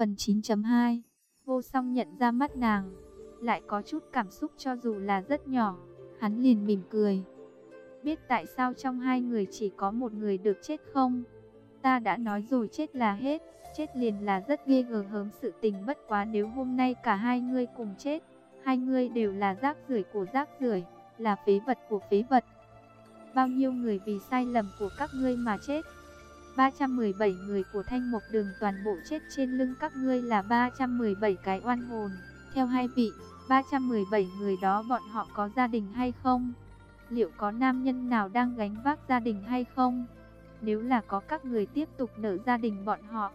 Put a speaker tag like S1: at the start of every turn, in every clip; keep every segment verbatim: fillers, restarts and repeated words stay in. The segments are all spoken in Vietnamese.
S1: Phần chín chấm hai. Vô Song nhận ra mắt nàng, lại có chút cảm xúc cho dù là rất nhỏ. Hắn liền mỉm cười. Biết tại sao trong hai người chỉ có một người được chết không? Ta đã nói rồi, chết là hết. Chết liền là rất ghê gớm sự tình, bất quá nếu hôm nay cả hai ngươi cùng chết, hai ngươi đều là rác rưởi của rác rưởi, là phế vật của phế vật. Bao nhiêu người vì sai lầm của các ngươi mà chết? ba trăm mười bảy người của Thanh Mộc Đường toàn bộ chết trên lưng các ngươi, là ba trăm mười bảy cái oan hồn. Theo hai vị, ba trăm mười bảy người đó bọn họ có gia đình hay không? Liệu có nam nhân nào đang gánh vác gia đình hay không? Nếu là có, các người tiếp tục nợ gia đình bọn họ.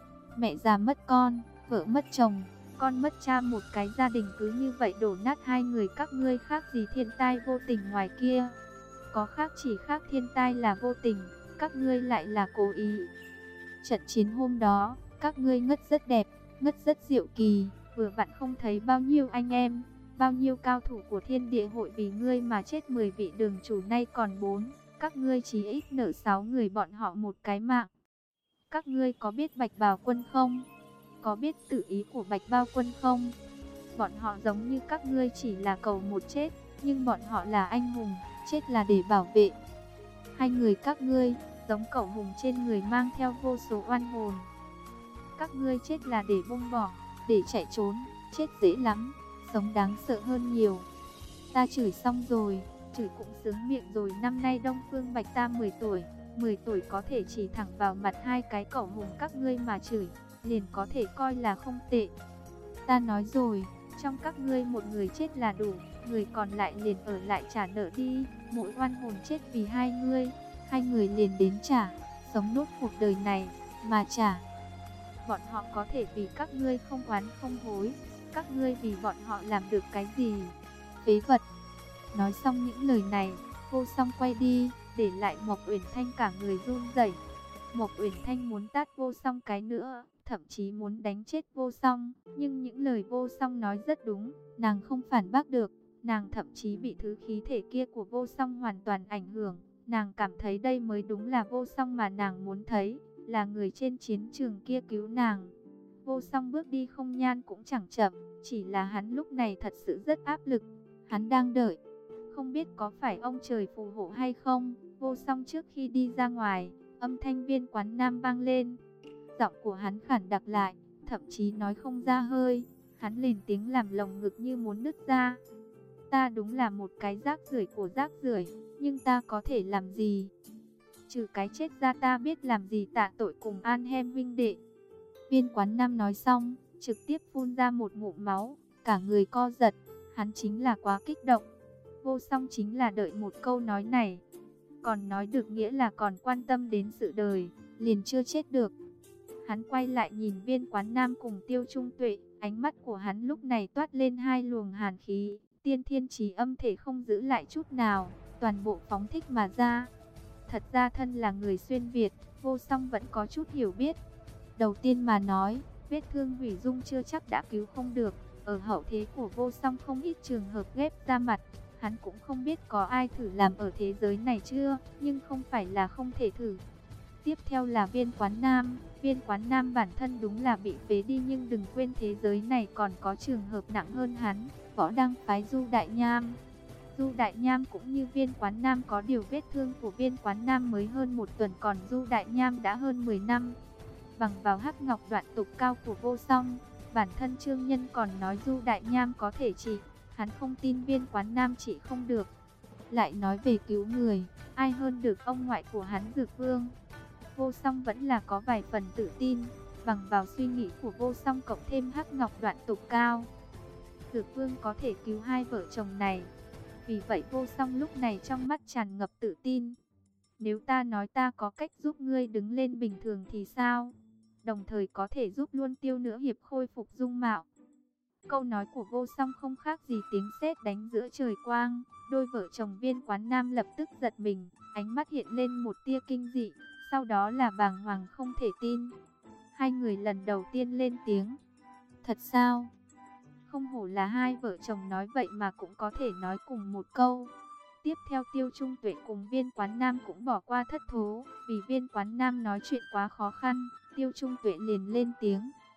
S1: Mẹ già mất con, vợ mất chồng, con mất cha, một cái gia đình cứ như vậy đổ nát. Hai người các ngươi khác gì thiên tai vô tình ngoài kia? Có khác, chỉ khác thiên tai là vô tình, các ngươi lại là cố ý. Trận chiến hôm đó, các ngươi ngất rất đẹp, ngất rất diệu kỳ, vừa vặn không thấy bao nhiêu anh em, bao nhiêu cao thủ của thiên địa hội vì ngươi mà chết. Mười vị đường chủ nay còn bốn, các ngươi chỉ ít nợ sáu người bọn họ một cái mạng. Các ngươi có biết Bạch Bào Quân không? Có biết tự ý của Bạch Bào Quân không? Bọn họ giống như các ngươi chỉ là cầu một chết, nhưng bọn họ là anh hùng, chết là để bảo vệ. Hai người các ngươi giống cẩu hùng, trên người mang theo vô số oan hồn. Các ngươi chết là để buông bỏ, để chạy trốn, chết dễ lắm, sống đáng sợ hơn nhiều. Ta chửi xong rồi, chửi cũng sướng miệng rồi. Năm nay Đông Phương Bạch ta mười tuổi, mười tuổi có thể chỉ thẳng vào mặt hai cái cẩu hùng các ngươi mà chửi, liền có thể coi là không tệ. Ta nói rồi, trong các ngươi một người chết là đủ, người còn lại liền ở lại trả nợ đi. Mỗi oan hồn chết vì hai ngươi, hai người liền đến trả, sống nốt cuộc đời này mà trả. Bọn họ có thể vì các ngươi không oán không hối, các ngươi vì bọn họ làm được cái gì? Phế vật. Nói xong những lời này, Vô Song quay đi, để lại Mộc Uyển Thanh cả người run rẩy. Mộc Uyển Thanh muốn tát Vô Song cái nữa, thậm chí muốn đánh chết Vô Song, nhưng những lời Vô Song nói rất đúng, nàng không phản bác được. Nàng thậm chí bị thứ khí thể kia của Vô Song hoàn toàn ảnh hưởng. Nàng cảm thấy đây mới đúng là Vô Song mà nàng muốn thấy, là người trên chiến trường kia cứu nàng. Vô Song bước đi không nhanh cũng chẳng chậm, chỉ là hắn lúc này thật sự rất áp lực. Hắn đang đợi, không biết có phải ông trời phù hộ hay không. Vô Song trước khi đi ra ngoài, âm thanh Viên Quán Nam vang lên. Giọng của hắn khản đặc lại, thậm chí nói không ra hơi. Hắn lên tiếng làm lồng ngực như muốn nứt ra. Ta đúng là một cái rác rưởi của rác rưởi, nhưng ta có thể làm gì? Trừ cái chết ra ta biết làm gì tạ tội cùng An Hem huynh đệ. Viên Quán Nam nói xong, trực tiếp phun ra một ngụm máu, cả người co giật. Hắn chính là quá kích động. Vô Song chính là đợi một câu nói này, còn nói được nghĩa là còn quan tâm đến sự đời, liền chưa chết được. Hắn quay lại nhìn Viên Quán Nam cùng Tiêu Trung Tuệ, ánh mắt của hắn lúc này toát lên hai luồng hàn khí, tiên thiên chí âm thể không giữ lại chút nào, toàn bộ phóng thích mà ra. Thật ra thân là người xuyên Việt, Vô Song vẫn có chút hiểu biết. Đầu tiên mà nói, vết thương hủy dung chưa chắc đã cứu không được. Ở hậu thế của Vô Song không ít trường hợp ghép da mặt, hắn cũng không biết có ai thử làm ở thế giới này chưa, nhưng không phải là không thể thử. Tiếp theo là Viên Quán Nam. Viên Quán Nam bản thân đúng là bị phế đi, nhưng đừng quên thế giới này còn có trường hợp nặng hơn hắn, Võ Đăng phái Du Đại Nham. Du Đại Nham cũng như Viên Quán Nam, có điều vết thương của Viên Quán Nam mới hơn một tuần, còn Du Đại Nham đã hơn mười năm. Bằng vào hắc ngọc đoạn tục cao của Vô Song, bản thân Trương Nhân còn nói Du Đại Nham có thể trị, hắn không tin Viên Quán Nam trị không được. Lại nói về cứu người, ai hơn được ông ngoại của hắn Dược Vương. Vô Song vẫn là có vài phần tự tin, bằng vào suy nghĩ của Vô Song cộng thêm hắc ngọc đoạn tục cao, Dược Vương có thể cứu hai vợ chồng này. Vì vậy Vô Song lúc này trong mắt tràn ngập tự tin. Nếu ta nói ta có cách giúp ngươi đứng lên bình thường thì sao? Đồng thời có thể giúp luôn Tiêu Nữ Hiệp khôi phục dung mạo. Câu nói của Vô Song không khác gì tiếng sét đánh giữa trời quang. Đôi vợ chồng Viên Quán Nam lập tức giật mình, ánh mắt hiện lên một tia kinh dị, sau đó là bàng hoàng không thể tin. Hai người lần đầu tiên lên tiếng. Thật sao? Không hổ là hai vợ chồng nói vậy mà cũng có thể nói cùng một câu. Tiếp theo Tiêu Trung Tuệ cùng Viên Quán Nam cũng bỏ qua thất thố, vì Viên Quán Nam nói chuyện quá khó khăn. Tiêu Trung Tuệ liền lên tiếng.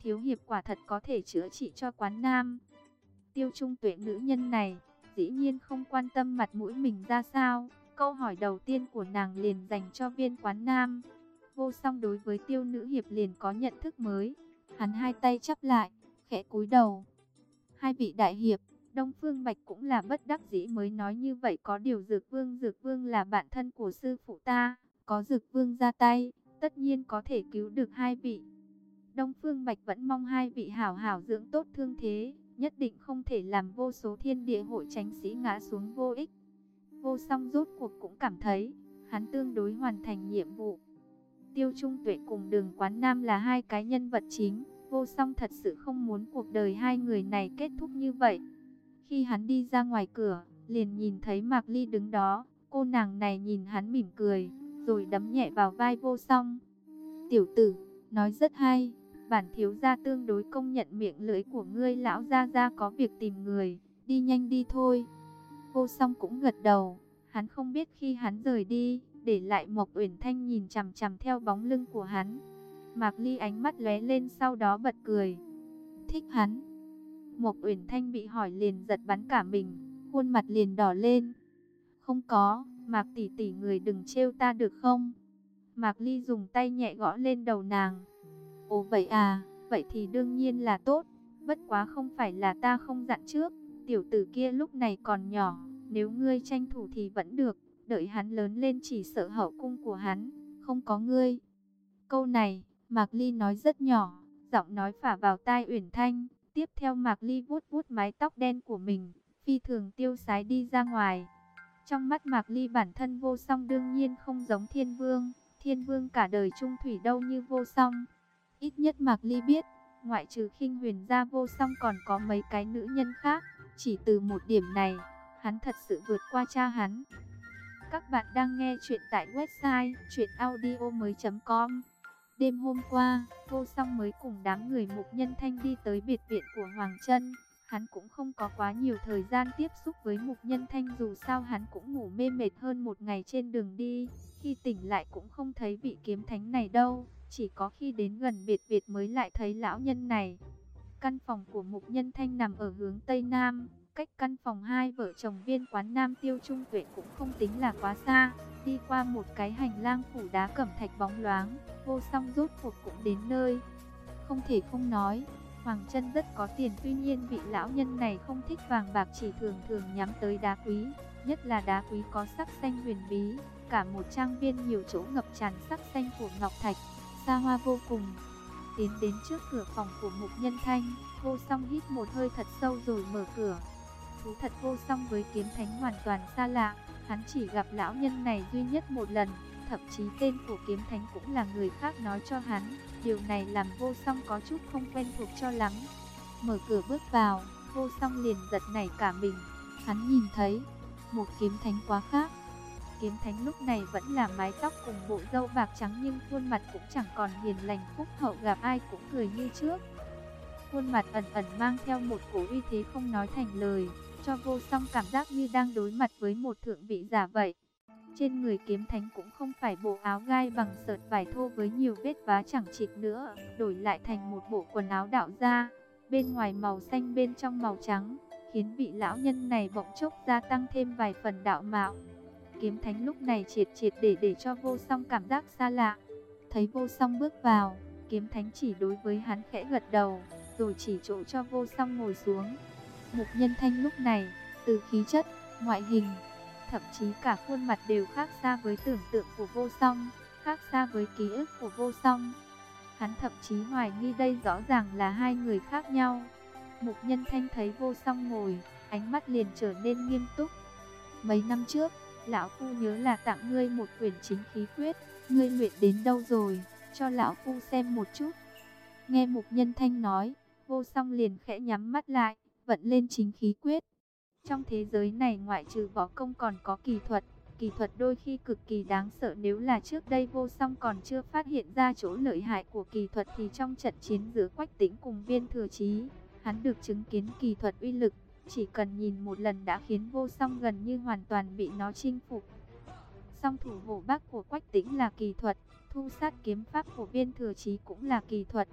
S1: thiếu hiệp quả thật có thể chữa trị cho Quán Nam. Tiêu Trung Tuệ nữ nhân này, dĩ nhiên không quan tâm mặt mũi mình ra sao. Câu hỏi đầu tiên của nàng liền dành cho viên Quán Nam. Vô Song đối với Tiêu nữ hiệp liền có nhận thức mới. Hắn hai tay chắp lại, khẽ cúi đầu. Hai vị đại hiệp, Đông Phương Bạch cũng là bất đắc dĩ mới nói như vậy, có điều Dược Vương, Dược Vương là bạn thân của sư phụ ta, có Dược Vương ra tay, tất nhiên có thể cứu được hai vị. Đông Phương Bạch vẫn mong hai vị hảo hảo dưỡng tốt thương thế, nhất định không thể làm vô số thiên địa hội tránh sĩ ngã xuống vô ích. Vô Song rốt cuộc cũng cảm thấy, hắn tương đối hoàn thành nhiệm vụ. Tiêu Trung Tuệ cùng Đường Quán Nam là hai cái nhân vật chính, Vô Song thật sự không muốn cuộc đời hai người này kết thúc như vậy. Khi hắn đi ra ngoài cửa, liền nhìn thấy Mạc Ly đứng đó, cô nàng này nhìn hắn mỉm cười, rồi đấm nhẹ vào vai Vô Song. Tiểu tử, nói rất hay, bản thiếu gia tương đối công nhận miệng lưỡi của ngươi, lão gia gia có việc tìm người, đi nhanh đi thôi. Vô Song cũng gật đầu, hắn không biết khi hắn rời đi, để lại Mộc Uyển Thanh nhìn chằm chằm theo bóng lưng của hắn. Mạc Ly ánh mắt lóe lên sau đó bật cười. Thích hắn? Mộc Uyển Thanh bị hỏi liền giật bắn cả mình, khuôn mặt liền đỏ lên. Không có, Mạc tỷ tỷ người đừng trêu ta được không? Mạc Ly dùng tay nhẹ gõ lên đầu nàng. Ồ vậy à, vậy thì đương nhiên là tốt, bất quá không phải là ta không dặn trước, tiểu tử kia lúc này còn nhỏ, nếu ngươi tranh thủ thì vẫn được, đợi hắn lớn lên chỉ sợ hậu cung của hắn, không có ngươi. Câu này, Mạc Ly nói rất nhỏ, giọng nói phả vào tai Uyển Thanh, tiếp theo Mạc Ly vuốt vuốt mái tóc đen của mình, phi thường tiêu sái đi ra ngoài. Trong mắt Mạc Ly bản thân Vô Song đương nhiên không giống Thiên Vương, Thiên Vương cả đời chung thủy đâu như Vô Song. Ít nhất Mạc Ly biết, ngoại trừ Khinh Huyền ra Vô Song còn có mấy cái nữ nhân khác, chỉ từ một điểm này, hắn thật sự vượt qua cha hắn. Các bạn đang nghe chuyện tại website truyện audio mới chấm com. Đêm hôm qua, Vô Song mới cùng đám người Mục Nhân Thanh đi tới biệt viện của Hoàng Trân. Hắn cũng không có quá nhiều thời gian tiếp xúc với Mục Nhân Thanh, dù sao hắn cũng ngủ mê mệt hơn một ngày trên đường đi. Khi tỉnh lại cũng không thấy vị kiếm thánh này đâu, chỉ có khi đến gần biệt viện mới lại thấy lão nhân này. Căn phòng của Mục Nhân Thanh nằm ở hướng Tây Nam, cách căn phòng hai vợ chồng viên Quán Nam Tiêu Trung Tuệ cũng không tính là quá xa. Đi qua một cái hành lang phủ đá cẩm thạch bóng loáng, Vô Song rốt cuộc cũng đến nơi. Không thể không nói, Hoàng Trân rất có tiền, tuy nhiên vị lão nhân này không thích vàng bạc, chỉ thường thường nhắm tới đá quý, nhất là đá quý có sắc xanh huyền bí. Cả một trang viên nhiều chỗ ngập tràn sắc xanh của ngọc thạch, xa hoa vô cùng. Tiến đến trước cửa phòng của Mục Nhân Thanh, Vô Song hít một hơi thật sâu rồi mở cửa. Thú thật Vô Song với kiếm thánh hoàn toàn xa lạ, hắn chỉ gặp lão nhân này duy nhất một lần, thậm chí tên của kiếm thánh cũng là người khác nói cho hắn. Điều này làm Vô Song có chút không quen thuộc cho lắm. Mở cửa bước vào, Vô Song liền giật nảy cả mình. Hắn nhìn thấy một kiếm thánh quá khác. Kiếm thánh lúc này vẫn là mái tóc cùng bộ râu bạc trắng, nhưng khuôn mặt cũng chẳng còn hiền lành phúc hậu, gặp ai cũng cười như trước. Khuôn mặt ẩn ẩn mang theo một cổ uy thế không nói thành lời, cho Vô Song cảm giác như đang đối mặt với một thượng vị giả vậy. Trên người kiếm thánh cũng không phải bộ áo gai bằng sợi vải thô với nhiều vết vá chẳng chịt nữa, đổi lại thành một bộ quần áo đạo gia, bên ngoài màu xanh bên trong màu trắng, khiến vị lão nhân này bỗng chốc gia tăng thêm vài phần đạo mạo. Kiếm thánh lúc này triệt triệt để để cho Vô Song cảm giác xa lạ. Thấy Vô Song bước vào, kiếm thánh chỉ đối với hắn khẽ gật đầu, rồi chỉ chỗ cho Vô Song ngồi xuống. Mục Nhân Thanh lúc này, từ khí chất, ngoại hình, thậm chí cả khuôn mặt đều khác xa với tưởng tượng của Vô Song, khác xa với ký ức của Vô Song. Hắn thậm chí hoài nghi đây rõ ràng là hai người khác nhau. Mục Nhân Thanh thấy Vô Song ngồi, ánh mắt liền trở nên nghiêm túc. Mấy năm trước, lão phu nhớ là tặng ngươi một quyển chính khí quyết, ngươi luyện đến đâu rồi, cho lão phu xem một chút. Nghe Mục Nhân Thanh nói, Vô Song liền khẽ nhắm mắt lại, vận lên chính khí quyết. Trong thế giới này ngoại trừ võ công còn có kỳ thuật, kỳ thuật đôi khi cực kỳ đáng sợ. Nếu là trước đây Vô Song còn chưa phát hiện ra chỗ lợi hại của kỳ thuật, thì trong trận chiến giữa Quách Tĩnh cùng Viên Thừa Chí, hắn được chứng kiến kỳ thuật uy lực, chỉ cần nhìn một lần đã khiến Vô Song gần như hoàn toàn bị nó chinh phục. Song thủ hổ bắc của Quách Tĩnh là kỳ thuật, thu sát kiếm pháp của Viên Thừa Chí cũng là kỳ thuật.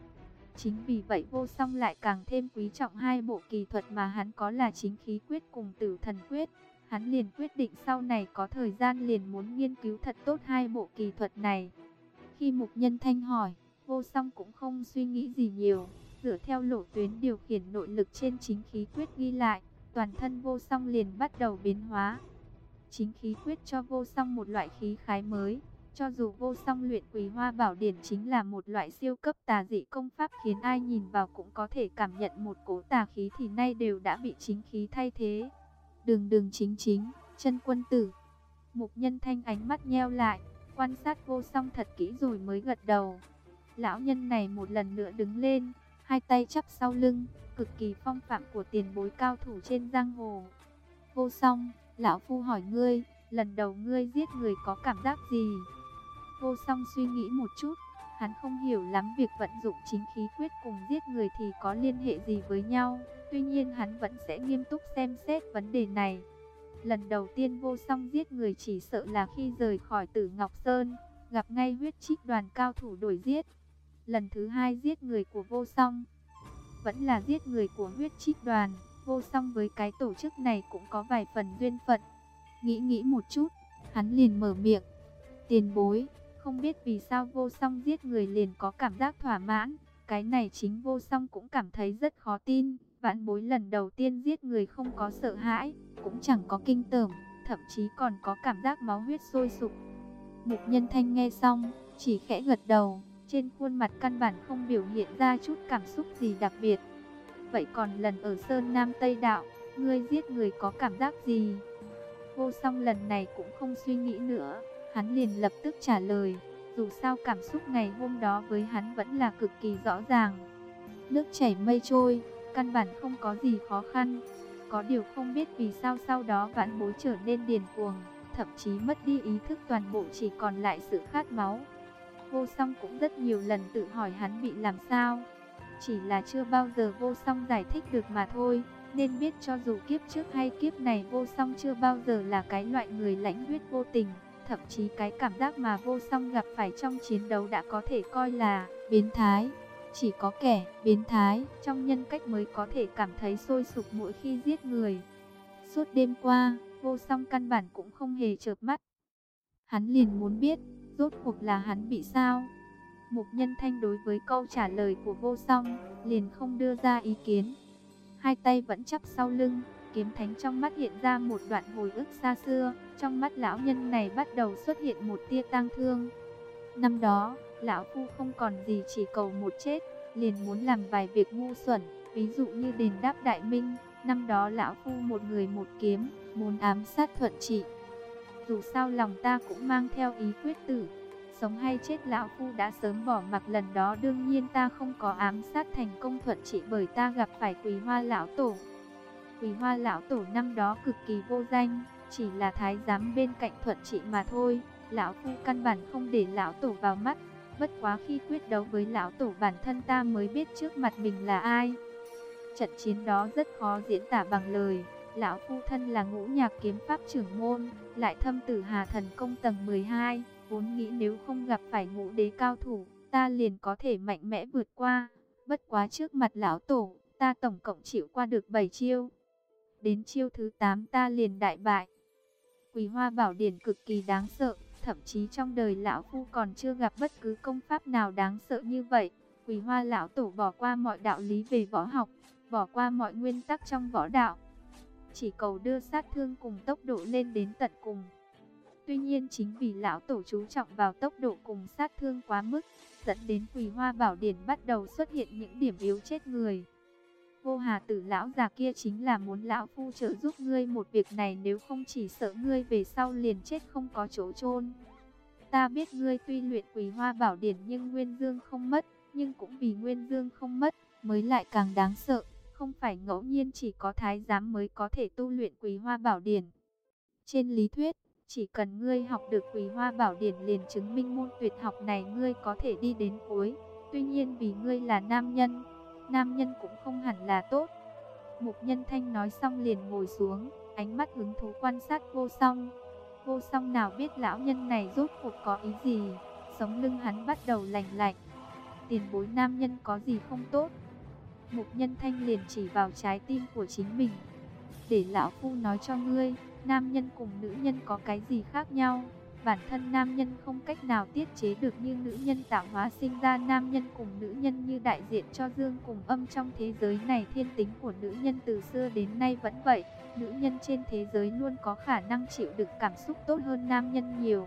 S1: Chính vì vậy Vô Song lại càng thêm quý trọng hai bộ kỳ thuật mà hắn có là Chính Khí Quyết cùng Tử Thần Quyết. Hắn liền quyết định sau này có thời gian liền muốn nghiên cứu thật tốt hai bộ kỳ thuật này. Khi Mục Nhân Thanh hỏi, Vô Song cũng không suy nghĩ gì nhiều, dựa theo lộ tuyến điều khiển nội lực trên Chính Khí Quyết ghi lại, toàn thân Vô Song liền bắt đầu biến hóa. Chính Khí Quyết cho Vô Song một loại khí khái mới. Cho dù Vô Song luyện Quỳ Hoa Bảo Điển chính là một loại siêu cấp tà dị công pháp khiến ai nhìn vào cũng có thể cảm nhận một cỗ tà khí thì nay đều đã bị chính khí thay thế. Đường đường chính chính, chân quân tử. Mục Nhân Thanh ánh mắt nheo lại, quan sát Vô Song thật kỹ rồi mới gật đầu. Lão nhân này một lần nữa đứng lên, hai tay chắp sau lưng, cực kỳ phong phạm của tiền bối cao thủ trên giang hồ. Vô Song, lão phu hỏi ngươi, lần đầu ngươi giết người có cảm giác gì? Vô Song suy nghĩ một chút, hắn không hiểu lắm việc vận dụng chính khí quyết cùng giết người thì có liên hệ gì với nhau. Tuy nhiên hắn vẫn sẽ nghiêm túc xem xét vấn đề này. Lần đầu tiên Vô Song giết người chỉ sợ là khi rời khỏi Tử Ngọc Sơn, gặp ngay huyết trích đoàn cao thủ đuổi giết. Lần thứ hai giết người của Vô Song, vẫn là giết người của huyết trích đoàn. Vô Song với cái tổ chức này cũng có vài phần duyên phận. Nghĩ nghĩ một chút, hắn liền mở miệng. Tiền bối, không biết vì sao Vô Song giết người liền có cảm giác thỏa mãn. Cái này chính Vô Song cũng cảm thấy rất khó tin. Vãn bối lần đầu tiên giết người không có sợ hãi, cũng chẳng có kinh tởm, thậm chí còn có cảm giác máu huyết sôi sục. Mục Nhân Thanh nghe xong, chỉ khẽ gật đầu, trên khuôn mặt căn bản không biểu hiện ra chút cảm xúc gì đặc biệt. Vậy còn lần ở Sơn Nam Tây Đạo, ngươi giết người có cảm giác gì? Vô Song lần này cũng không suy nghĩ nữa, hắn liền lập tức trả lời, dù sao cảm xúc ngày hôm đó với hắn vẫn là cực kỳ rõ ràng. Nước chảy mây trôi, căn bản không có gì khó khăn. Có điều không biết vì sao sau đó vãn bối trở nên điên cuồng, thậm chí mất đi ý thức, toàn bộ chỉ còn lại sự khát máu. Vô Song cũng rất nhiều lần tự hỏi hắn bị làm sao, chỉ là chưa bao giờ Vô Song giải thích được mà thôi. Nên biết cho dù kiếp trước hay kiếp này Vô Song chưa bao giờ là cái loại người lãnh huyết vô tình. Thậm chí cái cảm giác mà Vô Song gặp phải trong chiến đấu đã có thể coi là biến thái. Chỉ có kẻ biến thái trong nhân cách mới có thể cảm thấy sôi sục mỗi khi giết người. Suốt đêm qua, Vô Song căn bản cũng không hề chợp mắt. Hắn liền muốn biết, rốt cuộc là hắn bị sao? Mục Nhân Thanh đối với câu trả lời của Vô Song, liền không đưa ra ý kiến. Hai tay vẫn chắp sau lưng, kiếm thánh trong mắt hiện ra một đoạn hồi ức xa xưa. Trong mắt lão nhân này bắt đầu xuất hiện một tia tang thương. Năm đó, lão phu không còn gì chỉ cầu một chết, liền muốn làm vài việc ngu xuẩn, ví dụ như đền đáp Đại Minh. Năm đó lão phu một người một kiếm, muốn ám sát Thuận Trị. Dù sao lòng ta cũng mang theo ý quyết tử, sống hay chết lão phu đã sớm bỏ mặc. Lần đó đương nhiên ta không có ám sát thành công Thuận Trị, bởi ta gặp phải Quỳ Hoa lão tổ. Quỳ Hoa lão tổ năm đó cực kỳ vô danh, chỉ là thái giám bên cạnh Thuận Trị mà thôi. Lão phu căn bản không để lão tổ vào mắt. Bất quá khi quyết đấu với lão tổ, bản thân ta mới biết trước mặt mình là ai. Trận chiến đó rất khó diễn tả bằng lời. Lão phu thân là Ngũ Nhạc kiếm pháp trưởng môn, lại thâm tử Hà thần công tầng mười hai, vốn nghĩ nếu không gặp phải ngũ đế cao thủ, ta liền có thể mạnh mẽ vượt qua. Bất quá trước mặt lão tổ, ta tổng cộng chịu qua được bảy chiêu. Đến chiêu thứ tám ta liền đại bại. Quỳ Hoa Bảo Điển cực kỳ đáng sợ, thậm chí trong đời lão phu còn chưa gặp bất cứ công pháp nào đáng sợ như vậy. Quỳ Hoa lão tổ bỏ qua mọi đạo lý về võ học, bỏ qua mọi nguyên tắc trong võ đạo, chỉ cầu đưa sát thương cùng tốc độ lên đến tận cùng. Tuy nhiên chính vì lão tổ chú trọng vào tốc độ cùng sát thương quá mức, dẫn đến Quỳ Hoa Bảo Điển bắt đầu xuất hiện những điểm yếu chết người. Vô Hà Tử lão già kia chính là muốn lão phu trợ giúp ngươi một việc này, nếu không chỉ sợ ngươi về sau liền chết không có chỗ chôn. Ta biết ngươi tuy luyện Quỳ Hoa Bảo Điển nhưng Nguyên Dương không mất, nhưng cũng vì Nguyên Dương không mất mới lại càng đáng sợ. Không phải ngẫu nhiên chỉ có thái giám mới có thể tu luyện Quỳ Hoa Bảo Điển. Trên lý thuyết, chỉ cần ngươi học được Quỳ Hoa Bảo Điển liền chứng minh môn tuyệt học này ngươi có thể đi đến cuối. Tuy nhiên vì ngươi là nam nhân, nam nhân cũng không hẳn là tốt. Mục Nhân Thanh nói xong liền ngồi xuống, ánh mắt hứng thú quan sát Vô Song. Vô Song nào biết lão nhân này rốt cuộc có ý gì, sống lưng hắn bắt đầu lạnh lạnh. tiền bối nam nhân có gì không tốt? Mục Nhân Thanh liền chỉ vào trái tim của chính mình. Để lão phu nói cho ngươi, nam nhân cùng nữ nhân có cái gì khác nhau? Bản thân nam nhân không cách nào tiết chế được như nữ nhân tạo hóa sinh ra nam nhân cùng nữ nhân như đại diện cho dương cùng âm trong thế giới này. Thiên tính của nữ nhân từ xưa đến nay vẫn vậy. Nữ nhân trên thế giới luôn có khả năng chịu đựng cảm xúc tốt hơn nam nhân nhiều.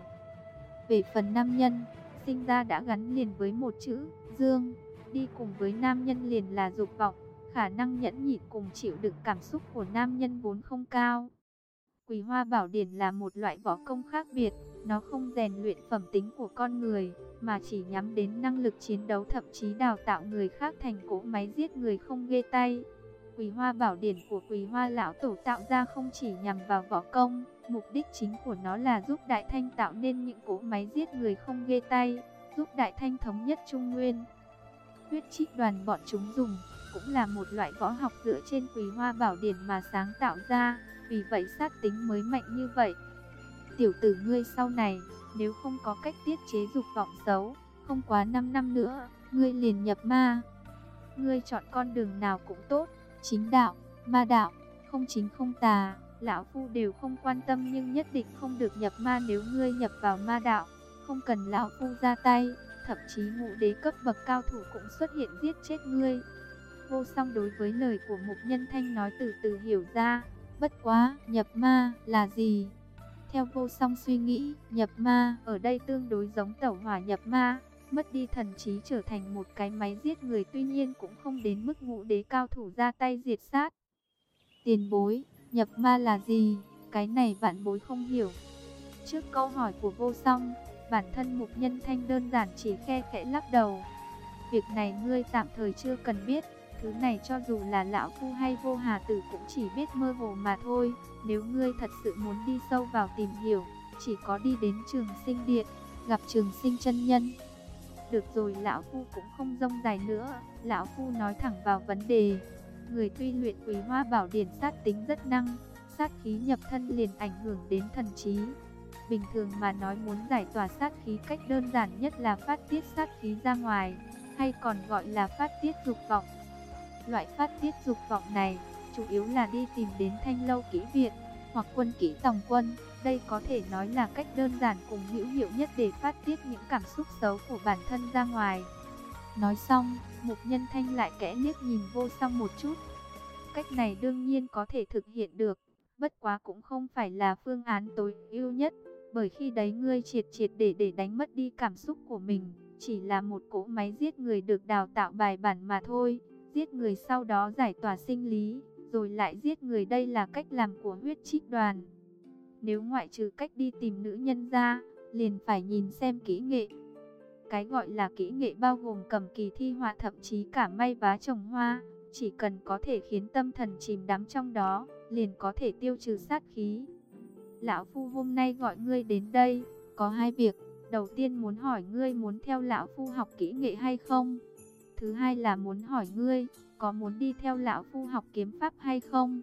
S1: Về phần nam nhân, sinh ra đã gắn liền với một chữ, dương. Đi cùng với nam nhân liền là dục vọng. Khả năng nhẫn nhịn cùng chịu đựng cảm xúc của nam nhân vốn không cao. Quý Hoa Bảo Điển là một loại võ công khác biệt. Nó không rèn luyện phẩm tính của con người, mà chỉ nhắm đến năng lực chiến đấu, thậm chí đào tạo người khác thành cỗ máy giết người không ghê tay. Quý Hoa Bảo Điển của Quý Hoa Lão Tổ tạo ra không chỉ nhằm vào võ công, mục đích chính của nó là giúp Đại Thanh tạo nên những cỗ máy giết người không ghê tay, giúp Đại Thanh thống nhất Trung Nguyên. Huyết Trích Đoàn bọn chúng dùng cũng là một loại võ học dựa trên Quý Hoa Bảo Điển mà sáng tạo ra, vì vậy sát tính mới mạnh như vậy. Tiểu tử ngươi sau này, nếu không có cách tiết chế dục vọng xấu, không quá năm năm nữa, ngươi liền nhập ma. Ngươi chọn con đường nào cũng tốt, chính đạo, ma đạo, không chính không tà, lão phu đều không quan tâm, nhưng nhất định không được nhập ma. Nếu ngươi nhập vào ma đạo, không cần lão phu ra tay, thậm chí ngũ đế cấp bậc cao thủ cũng xuất hiện giết chết ngươi. Vô Song đối với lời của Mục Nhân Thanh nói từ từ hiểu ra. Bất quá, nhập ma là gì? Theo Vô Song suy nghĩ, nhập ma ở đây tương đối giống tẩu hỏa nhập ma, mất đi thần trí trở thành một cái máy giết người, tuy nhiên cũng không đến mức ngũ đế cao thủ ra tay diệt sát. Tiền bối, nhập ma là gì? Cái này vạn bối không hiểu. Trước câu hỏi của Vô Song, bản thân Mục Nhân Thanh đơn giản chỉ khe khẽ lắc đầu. Việc này ngươi tạm thời chưa cần biết. Thứ này cho dù là lão phu hay Vô Hà Tử cũng chỉ biết mơ hồ mà thôi. Nếu ngươi thật sự muốn đi sâu vào tìm hiểu, chỉ có đi đến Trường Sinh Điện, gặp Trường Sinh chân nhân. Được rồi, lão phu cũng không rông dài nữa, lão phu nói thẳng vào vấn đề. Người tuy luyện Quý Hoa Bảo Điển sát tính rất năng, sát khí nhập thân liền ảnh hưởng đến thần trí. Bình thường mà nói, muốn giải tỏa sát khí, cách đơn giản nhất là phát tiết sát khí ra ngoài, hay còn gọi là phát tiết dục vọng. Loại phát tiết dục vọng này chủ yếu là đi tìm đến Thanh Lâu Kỹ Viện hoặc Quân Kỹ Tòng Quân. Đây có thể nói là cách đơn giản cùng hữu hiệu nhất để phát tiết những cảm xúc xấu của bản thân ra ngoài. Nói xong, Mục Nhân Thanh lại kẽ liếc nhìn Vô Song một chút. Cách này đương nhiên có thể thực hiện được, bất quá cũng không phải là phương án tối ưu nhất, bởi khi đấy ngươi triệt triệt để để đánh mất đi cảm xúc của mình, chỉ là một cỗ máy giết người được đào tạo bài bản mà thôi. Giết người sau đó giải tỏa sinh lý, rồi lại giết người, đây là cách làm của Huyết Trích Đoàn. Nếu ngoại trừ cách đi tìm nữ nhân ra, liền phải nhìn xem kỹ nghệ. Cái gọi là kỹ nghệ bao gồm cầm kỳ thi họa, thậm chí cả may vá trồng hoa. Chỉ cần có thể khiến tâm thần chìm đắm trong đó, liền có thể tiêu trừ sát khí. Lão phu hôm nay gọi ngươi đến đây, có hai việc. Đầu tiên muốn hỏi ngươi muốn theo lão phu học kỹ nghệ hay không? Thứ hai là muốn hỏi ngươi, có muốn đi theo lão phu học kiếm pháp hay không?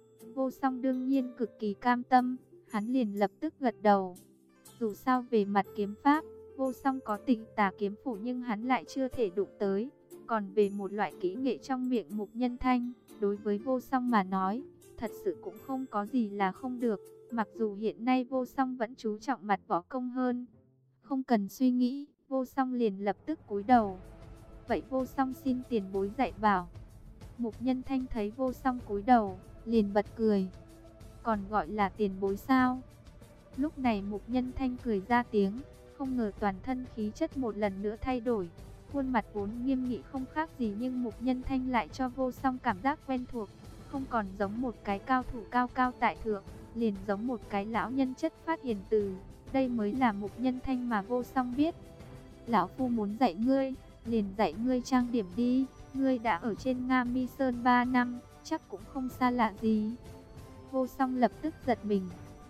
S1: Vô Song đương nhiên cực kỳ cam tâm, hắn liền lập tức gật đầu. Dù sao về mặt kiếm pháp, Vô Song có Tịnh Tà Kiếm Phủ nhưng hắn lại chưa thể đụng tới. Còn về một loại kỹ nghệ trong miệng Mục Nhân Thanh, đối với Vô Song mà nói, thật sự cũng không có gì là không được. Mặc dù hiện nay Vô Song vẫn chú trọng mặt võ công hơn. Không cần suy nghĩ, Vô Song liền lập tức cúi đầu. Vậy Vô Song xin tiền bối dạy bảo. Mục Nhân Thanh thấy Vô Song cúi đầu, liền bật cười. Còn gọi là tiền bối sao? Lúc này Mục Nhân Thanh cười ra tiếng, không ngờ toàn thân khí chất một lần nữa thay đổi. Khuôn mặt vốn nghiêm nghị không khác gì, nhưng Mục Nhân Thanh lại cho Vô Song cảm giác quen thuộc, không còn giống một cái cao thủ cao cao tại thượng, liền giống một cái lão nhân chất phát hiền từ. Đây mới là Mục Nhân Thanh mà Vô Song biết. Lão phu muốn dạy ngươi, liền dạy ngươi trang điểm đi, ngươi đã ở trên Nga Mi Sơn ba năm, chắc cũng không xa lạ gì. Vô Song lập tức giật mình.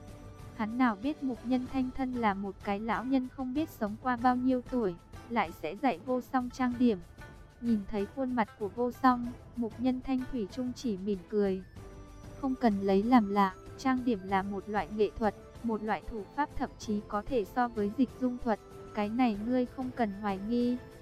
S1: Hắn nào biết Mục Nhân Thanh thân là một cái lão nhân không biết sống qua bao nhiêu tuổi, lại sẽ dạy Vô Song trang điểm. Nhìn thấy khuôn mặt của Vô Song, Mục Nhân Thanh thủy chung chỉ mỉm cười. Không cần lấy làm lạ, trang điểm là một loại nghệ thuật, một loại thủ pháp thậm chí có thể so với dịch dung thuật, cái này ngươi không cần hoài nghi.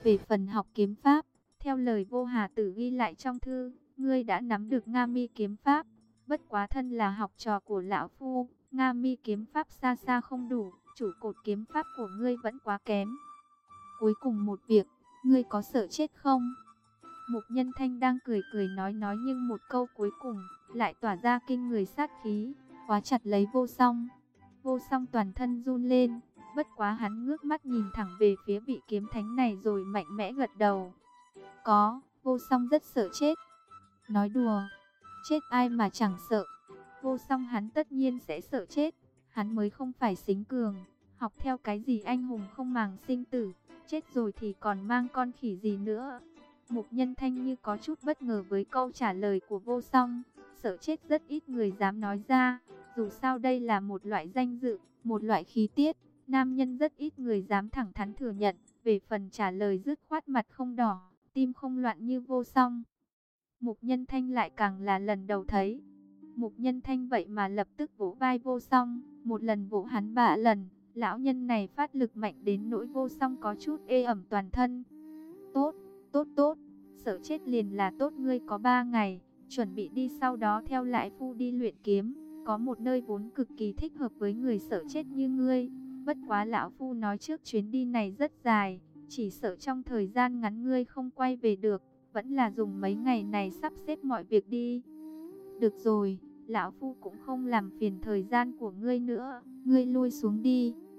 S1: Về phần học kiếm pháp, theo lời Vô Hà Tử ghi lại trong thư, ngươi đã nắm được Nga Mi kiếm pháp. Bất quá thân là học trò của lão phu, Nga Mi kiếm pháp xa xa không đủ, chủ cột kiếm pháp của ngươi vẫn quá kém. Cuối cùng một việc, ngươi có sợ chết không? Mục Nhân Thanh đang cười cười nói nói nhưng một câu cuối cùng lại tỏa ra kinh người sát khí, khóa chặt lấy Vô Song. Vô Song toàn thân run lên, bất quá hắn ngước mắt nhìn thẳng về phía vị kiếm thánh này rồi mạnh mẽ gật đầu. Có, Vô Song rất sợ chết. Nói đùa, chết ai mà chẳng sợ. Vô Song hắn tất nhiên sẽ sợ chết, hắn mới không phải xính cường, học theo cái gì anh hùng không màng sinh tử, chết rồi thì còn mang con khỉ gì nữa. Mục Nhân Thanh như có chút bất ngờ với câu trả lời của Vô Song, sợ chết rất ít người dám nói ra, dù sao đây là một loại danh dự, một loại khí tiết, nam nhân rất ít người dám thẳng thắn thừa nhận. Về phần trả lời dứt khoát mặt không đỏ, tim không loạn như Vô Song, Mục Nhân Thanh lại càng là lần đầu thấy. Mục Nhân Thanh vậy mà lập tức vỗ vai Vô Song, một lần vỗ hắn ba lần. Lão nhân này phát lực mạnh đến nỗi Vô Song có chút ê ẩm toàn thân. Tốt, tốt tốt, sợ chết liền là tốt, ngươi có ba ngày, chuẩn bị đi, sau đó theo lại phu đi luyện kiếm. Có một nơi vốn cực kỳ thích hợp với người sợ chết như ngươi. Bất quá lão phu nói trước chuyến đi này rất dài, chỉ sợ trong thời gian ngắn ngươi không quay về được, vẫn là dùng mấy ngày này sắp xếp mọi việc đi. Được rồi, lão phu cũng không làm phiền thời gian của ngươi nữa, ngươi lui xuống đi.